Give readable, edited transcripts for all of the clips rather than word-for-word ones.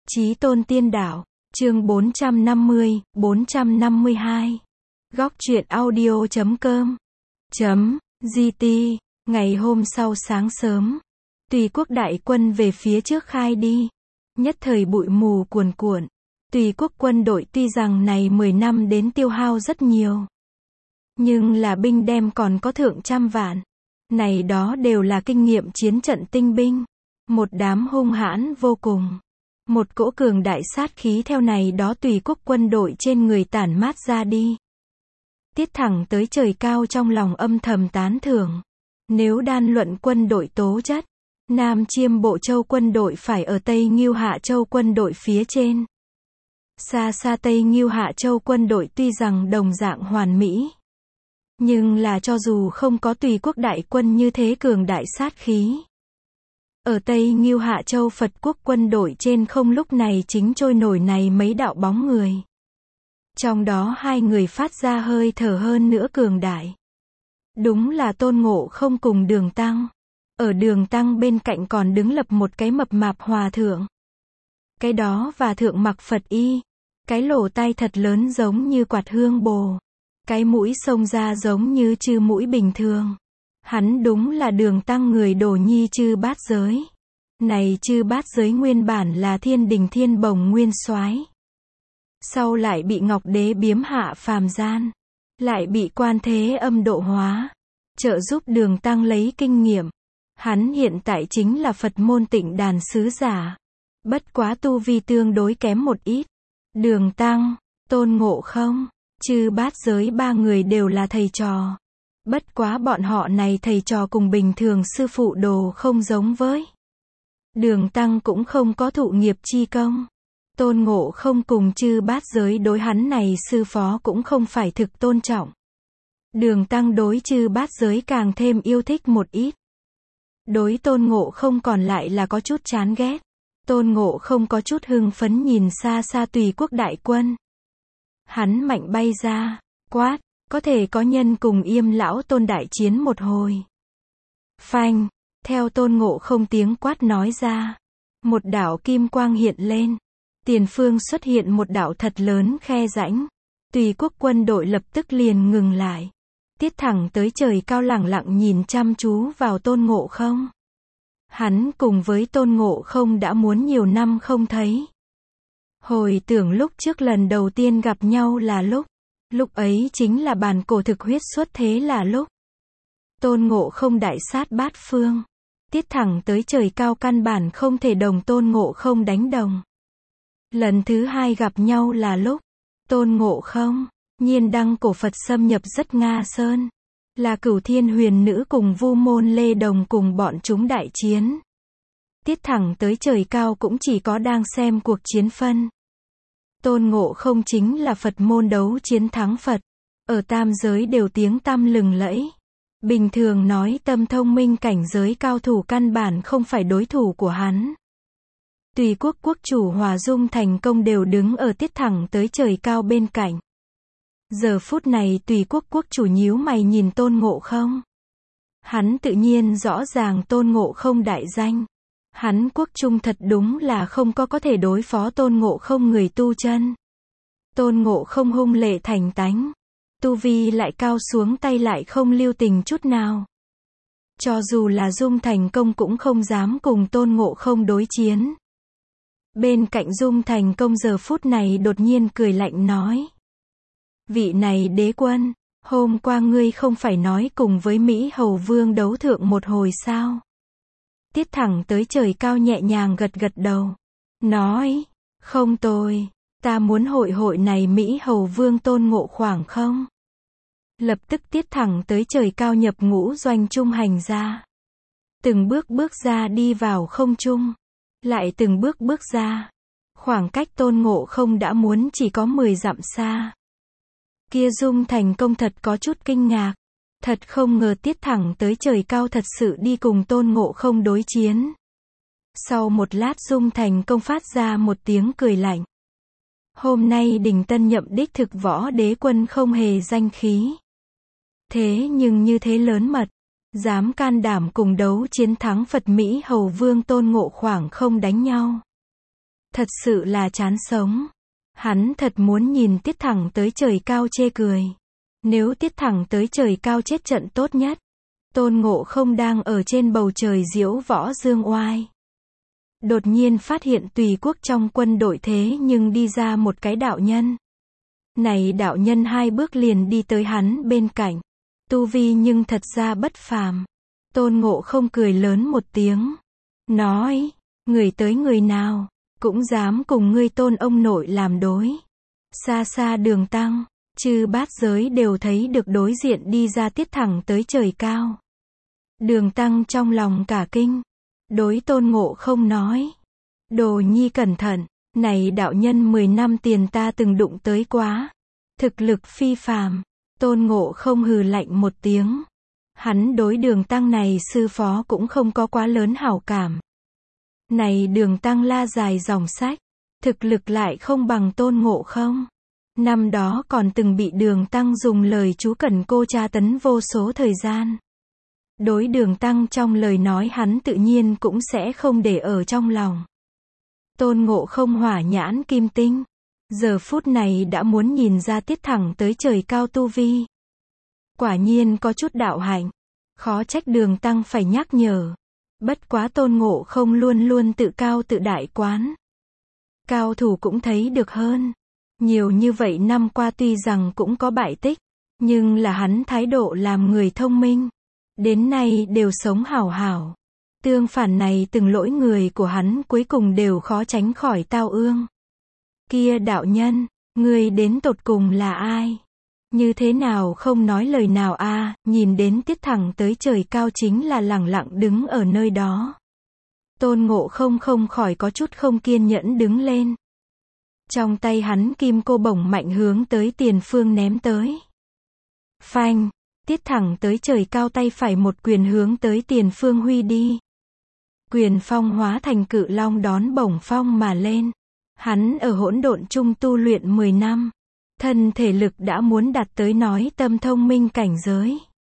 Chí Tôn Tiên Đạo, chương 450, 452. Góc truyện audio.com .gt. Ngày hôm sau sáng sớm, Tùy quốc đại quân về phía trước khai đi. Nhất thời bụi mù cuồn cuộn. Tùy quốc quân đội tuy rằng này 10 năm đến tiêu hao rất nhiều, nhưng là binh đem còn có thượng trăm vạn. Này đó đều là kinh nghiệm chiến trận tinh binh. Một đám hung hãn vô cùng. Một cỗ cường đại sát khí theo này đó Tùy quốc quân đội trên người tản mát ra đi. Tiết thẳng tới trời cao trong lòng âm thầm tán thưởng. Nếu đan luận quân đội tố chất, Nam Chiêm Bộ Châu quân đội phải ở Tây Ngưu Hạ Châu quân đội phía trên. Xa xa Tây Ngưu Hạ Châu quân đội tuy rằng đồng dạng hoàn mỹ, nhưng là cho dù không có Tùy quốc đại quân như thế cường đại sát khí, ở Tây Ngưu Hạ Châu Phật quốc quân đội trên không lúc này chính trôi nổi này mấy đạo bóng người. Trong đó hai người phát ra hơi thở hơn nữa cường đại. Đúng là Tôn Ngộ Không cùng Đường Tăng. Ở Đường Tăng bên cạnh còn đứng lập một cái mập mạp hòa thượng. Cái đó và thượng mặc Phật y. Cái lỗ tai thật lớn giống như quạt hương bồ. Cái mũi xông ra giống như chư mũi bình thường. Hắn đúng là Đường Tăng người đồ nhi chư bát giới. Này chư bát giới nguyên bản là Thiên Đình Thiên Bồng nguyên soái, sau lại bị Ngọc Đế biếm hạ phàm gian, lại bị Quan Thế Âm độ hóa, trợ giúp Đường Tăng lấy kinh nghiệm. Hắn hiện tại chính là Phật môn Tịnh Đàn sứ giả, bất quá tu vi tương đối kém một ít. Đường Tăng, Tôn Ngộ Không, chư bát giới ba người đều là thầy trò. Bất quá bọn họ này thầy trò cùng bình thường sư phụ đồ không giống với. Đường Tăng cũng không có thụ nghiệp chi công. Tôn Ngộ Không cùng chư bát giới đối hắn này sư phó cũng không phải thực tôn trọng. Đường Tăng đối chư bát giới càng thêm yêu thích một ít. Đối Tôn Ngộ Không còn lại là có chút chán ghét. Tôn Ngộ Không có chút hưng phấn nhìn xa xa Tùy quốc đại quân. Hắn mạnh bay ra, quát, có thể có nhân cùng Yêm lão Tôn đại chiến một hồi. Phanh, theo Tôn Ngộ Không tiếng quát nói ra, một đạo kim quang hiện lên. Tiền phương xuất hiện một đạo thật lớn khe rãnh. Tùy quốc quân đội lập tức liền ngừng lại. Tiết thẳng tới trời cao lẳng lặng nhìn chăm chú vào Tôn Ngộ Không. Hắn cùng với Tôn Ngộ Không đã muốn nhiều năm không thấy. Hồi tưởng lúc trước lần đầu tiên gặp nhau là lúc ấy chính là bàn cổ thực huyết xuất thế là lúc. Tôn Ngộ Không đại sát bát phương. Tiết thẳng tới trời cao căn bản không thể đồng Tôn Ngộ Không đánh đồng. Lần thứ hai gặp nhau là lúc Tôn Ngộ Không, nhiên đăng cổ Phật xâm nhập rất Nga Sơn. Là Cửu Thiên Huyền Nữ cùng Vu Môn Lê Đồng cùng bọn chúng đại chiến. Tiết thẳng tới trời cao cũng chỉ có đang xem cuộc chiến phân. Tôn Ngộ Không chính là Phật môn đấu chiến thắng Phật. Ở tam giới đều tiếng tăm lừng lẫy. Bình thường nói tâm thông minh cảnh giới cao thủ căn bản không phải đối thủ của hắn. Tùy quốc quốc chủ Hòa Dung thành công đều đứng ở tiết thẳng tới trời cao bên cạnh. Giờ phút này Tùy quốc quốc chủ nhíu mày nhìn Tôn Ngộ Không. Hắn tự nhiên rõ ràng Tôn Ngộ Không đại danh. Hắn quốc trung thật đúng là không có thể đối phó Tôn Ngộ Không người tu chân. Tôn Ngộ Không hung lệ thành tánh. Tu vi lại cao xuống tay lại không lưu tình chút nào. Cho dù là Dung thành công cũng không dám cùng Tôn Ngộ Không đối chiến. Bên cạnh Dung thành công giờ phút này đột nhiên cười lạnh nói. Vị này đế quân, hôm qua ngươi không phải nói cùng với Mỹ Hầu Vương đấu thượng một hồi sao? Tiết thẳng tới trời cao nhẹ nhàng gật gật đầu. Nói, không tôi, ta muốn hội này Mỹ Hầu Vương Tôn Ngộ khoảng không? Lập tức tiết thẳng tới trời cao nhập ngũ doanh trung hành ra. Từng bước ra đi vào không trung. Lại từng bước ra. Khoảng cách Tôn Ngộ Không đã muốn chỉ có 10 dặm xa. Kia Dung thành công thật có chút kinh ngạc. Thật không ngờ tiết thẳng tới trời cao thật sự đi cùng Tôn Ngộ Không đối chiến. Sau một lát Dung thành công phát ra một tiếng cười lạnh. Hôm nay Đình Tân nhậm đích thực võ đế quân không hề danh khí. Thế nhưng như thế lớn mật. Dám can đảm cùng đấu chiến thắng Phật Mỹ Hầu Vương Tôn Ngộ khoảng không đánh nhau. Thật sự là chán sống. Hắn thật muốn nhìn Tiết Thẳng tới trời cao chê cười. Nếu Tiết Thẳng tới trời cao chết trận tốt nhất. Tôn Ngộ Không đang ở trên bầu trời diễu võ dương oai. Đột nhiên phát hiện tùy quốc trong quân đội thế nhưng đi ra một cái đạo nhân. Này đạo nhân 2 bước liền đi tới hắn bên cạnh. Tu vi nhưng thật ra bất phàm. Tôn Ngộ Không cười lớn một tiếng. Nói, người tới người nào, cũng dám cùng ngươi Tôn ông nội làm đối. Xa xa Đường Tăng, chư bát giới đều thấy được đối diện đi ra Tiết Thẳng tới trời cao. Đường Tăng trong lòng cả kinh. Đối Tôn Ngộ Không nói. Đồ nhi cẩn thận, này đạo nhân 10 năm tiền ta từng đụng tới quá. Thực lực phi phàm. Tôn Ngộ Không hừ lạnh một tiếng. Hắn đối Đường Tăng này sư phó cũng không có quá lớn hảo cảm. Này Đường Tăng la dài dòng sách. Thực lực lại không bằng Tôn Ngộ Không. Năm đó còn từng bị Đường Tăng dùng lời chú cẩn cô tra tấn vô số thời gian. Đối Đường Tăng trong lời nói hắn tự nhiên cũng sẽ không để ở trong lòng. Tôn Ngộ Không hỏa nhãn kim tinh. Giờ phút này đã muốn nhìn ra Tiết Thẳng tới trời cao tu vi. Quả nhiên có chút đạo hạnh. Khó trách Đường Tăng phải nhắc nhở. Bất quá Tôn Ngộ Không luôn luôn tự cao tự đại quán. Cao thủ cũng thấy được hơn. Nhiều như vậy năm qua tuy rằng cũng có bại tích. Nhưng là hắn thái độ làm người thông minh. Đến nay đều sống hảo hảo. Tương phản này từng lỗi người của hắn cuối cùng đều khó tránh khỏi tao ương. Kia đạo nhân, ngươi đến tột cùng là ai? Như thế nào không nói lời nào a? Nhìn đến Tiết Thẳng tới trời cao chính là lẳng lặng đứng ở nơi đó. Tôn Ngộ Không không khỏi có chút không kiên nhẫn đứng lên. Trong tay hắn kim cô bổng mạnh hướng tới tiền phương ném tới. Phanh, Tiết Thẳng tới trời cao tay phải một quyền hướng tới tiền phương huy đi. Quyền phong hóa thành cự long đón bổng phong mà lên. Hắn ở hỗn độn trung tu luyện 10 năm. Thân thể lực đã muốn đạt tới nói tâm thông minh cảnh giới.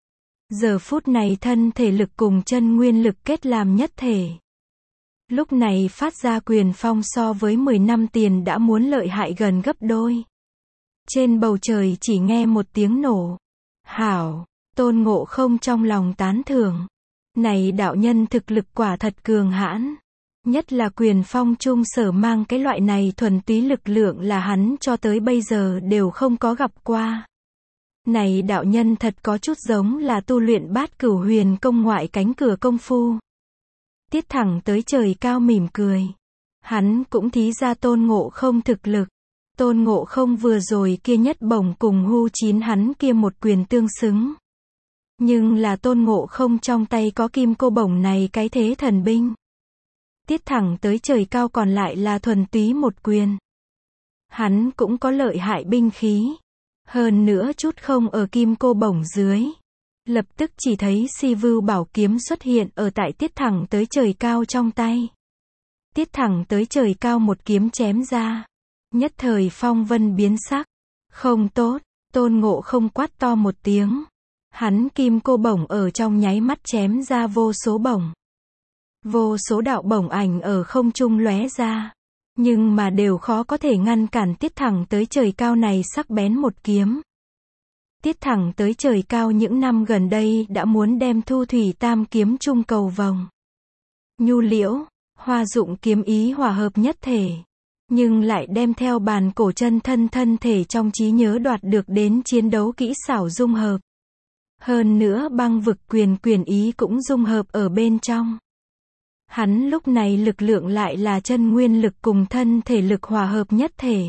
Giờ phút này thân thể lực cùng chân nguyên lực kết làm nhất thể. Lúc này phát ra quyền phong so với 10 năm tiền đã muốn lợi hại gần gấp đôi. Trên bầu trời chỉ nghe một tiếng nổ. Hảo, Tôn Ngộ Không trong lòng tán thưởng. Này đạo nhân thực lực quả thật cường hãn. Nhất là quyền phong trung sở mang cái loại này thuần túy lực lượng là hắn cho tới bây giờ đều không có gặp qua. Này đạo nhân thật có chút giống là tu luyện Bát Cửu Huyền công ngoại cánh cửa công phu. Tiết Thẳng tới trời cao mỉm cười. Hắn cũng thí ra Tôn Ngộ Không thực lực. Tôn Ngộ Không vừa rồi kia nhất bổng cùng Hu Chín hắn kia một quyền tương xứng. Nhưng là Tôn Ngộ Không trong tay có kim cô bổng này cái thế thần binh. Tiết Thẳng tới trời cao còn lại là thuần túy một quyền. Hắn cũng có lợi hại binh khí. Hơn nữa chút không ở kim cô bổng dưới. Lập tức chỉ thấy Si Vưu bảo kiếm xuất hiện ở tại Tiết Thẳng tới trời cao trong tay. Tiết Thẳng tới trời cao một kiếm chém ra. Nhất thời phong vân biến sắc. Không tốt, Tôn Ngộ Không quát to một tiếng. Hắn kim cô bổng ở trong nháy mắt chém ra vô số bổng. Vô số đạo bổng ảnh ở không trung lóe ra. Nhưng mà đều khó có thể ngăn cản Tiết Thẳng tới trời cao này sắc bén một kiếm. Tiết Thẳng tới trời cao những năm gần đây đã muốn đem Thu Thủy Tam kiếm trung cầu vòng. Nhu liễu, hoa dụng kiếm ý hòa hợp nhất thể. Nhưng lại đem theo bàn cổ chân thân thể trong trí nhớ đoạt được đến chiến đấu kỹ xảo dung hợp. Hơn nữa băng vực quyền ý cũng dung hợp ở bên trong. Hắn lúc này lực lượng lại là chân nguyên lực cùng thân thể lực hòa hợp nhất thể.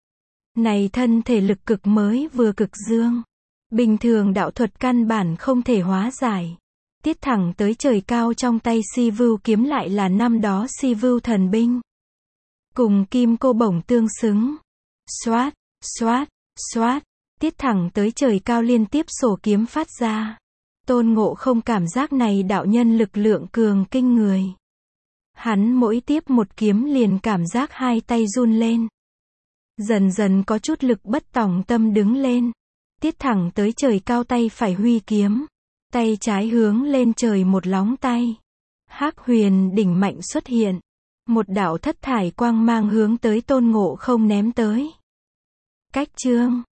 Này thân thể lực cực mới vừa cực dương. Bình thường đạo thuật căn bản không thể hóa giải. Tiết Thẳng tới trời cao trong tay Si Vưu kiếm lại là năm đó Si Vưu thần binh. Cùng kim cô bổng tương xứng. Xoát, xoát, xoát. Tiết Thẳng tới trời cao liên tiếp sổ kiếm phát ra. Tôn Ngộ Không cảm giác này đạo nhân lực lượng cường kinh người. Hắn mỗi tiếp một kiếm liền cảm giác hai tay run lên. Dần dần có chút lực bất tòng tâm đứng lên. Tiết Thẳng tới trời cao tay phải huy kiếm. Tay trái hướng lên trời một lóng tay. Hắc Huyền đỉnh mạnh xuất hiện. Một đạo thất thải quang mang hướng tới Tôn Ngộ Không ném tới. Cách chương